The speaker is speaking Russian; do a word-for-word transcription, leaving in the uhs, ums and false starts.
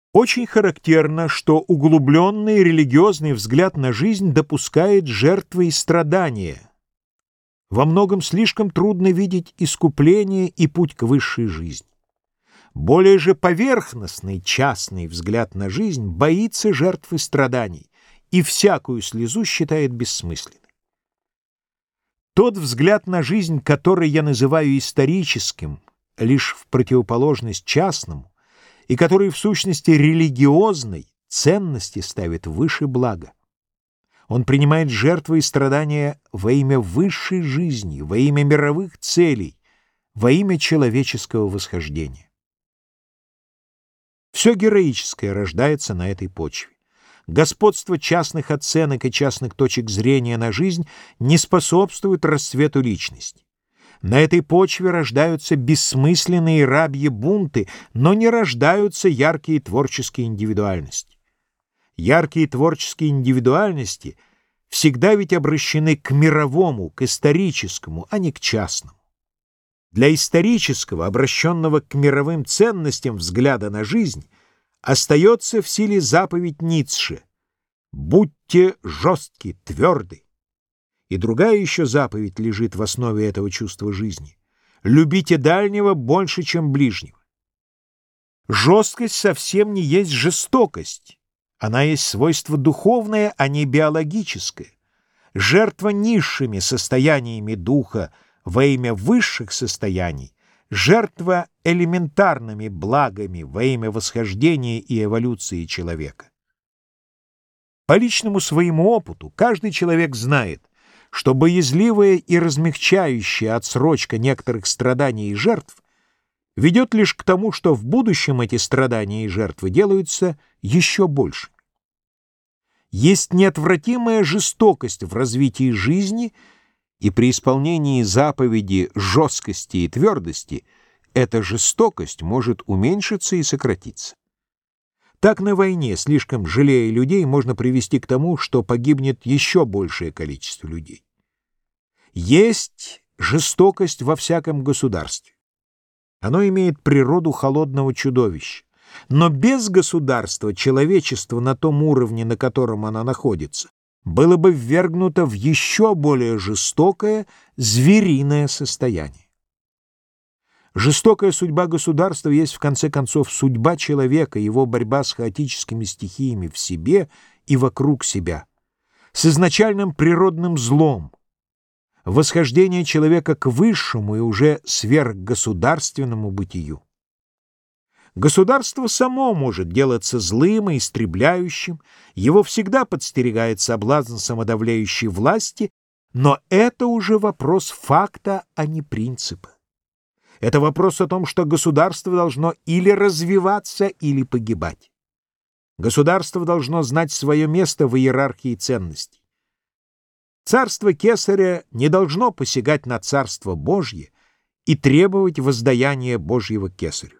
Очень характерно, что углубленный религиозный взгляд на жизнь допускает жертвы и страдания. Во многом слишком трудно видеть искупление и путь к высшей жизни. Более же поверхностный частный взгляд на жизнь боится жертв и страданий и всякую слезу считает бессмысленной. Тот взгляд на жизнь, который я называю историческим, лишь в противоположность частному, и который в сущности религиозной, ценности ставит выше блага. Он принимает жертвы и страдания во имя высшей жизни, во имя мировых целей, во имя человеческого восхождения. Все героическое рождается на этой почве. Господство частных оценок и частных точек зрения на жизнь не способствует расцвету личности. На этой почве рождаются бессмысленные рабьи бунты, но не рождаются яркие творческие индивидуальности. Яркие творческие индивидуальности всегда ведь обращены к мировому, к историческому, а не к частному. Для исторического, обращенного к мировым ценностям взгляда на жизнь, остается в силе заповедь Ницше «Будьте жесткие, тверды». И другая еще заповедь лежит в основе этого чувства жизни. Любите дальнего больше, чем ближнего. Жесткость совсем не есть жестокость. Она есть свойство духовное, а не биологическое. Жертва низшими состояниями духа во имя высших состояний, жертва элементарными благами во имя восхождения и эволюции человека. По личному своему опыту каждый человек знает, что боязливая и размягчающая отсрочка некоторых страданий и жертв ведет лишь к тому, что в будущем эти страдания и жертвы делаются еще больше. Есть неотвратимая жестокость в развитии жизни, и при исполнении заповеди жесткости и твердости эта жестокость может уменьшиться и сократиться. Так на войне, слишком жалея людей, можно привести к тому, что погибнет еще большее количество людей. Есть жестокость во всяком государстве. Оно имеет природу холодного чудовища. Но без государства человечество на том уровне, на котором оно находится, было бы ввергнуто в еще более жестокое звериное состояние. Жестокая судьба государства есть, в конце концов, судьба человека, его борьба с хаотическими стихиями в себе и вокруг себя, с изначальным природным злом, восхождение человека к высшему и уже сверхгосударственному бытию. Государство само может делаться злым и истребляющим, его всегда подстерегает соблазн самодавляющей власти, но это уже вопрос факта, а не принципа. Это вопрос о том, что государство должно или развиваться, или погибать. Государство должно знать свое место в иерархии ценностей. Царство Кесаря не должно посягать на Царство Божье и требовать воздаяния Божьего Кесарю.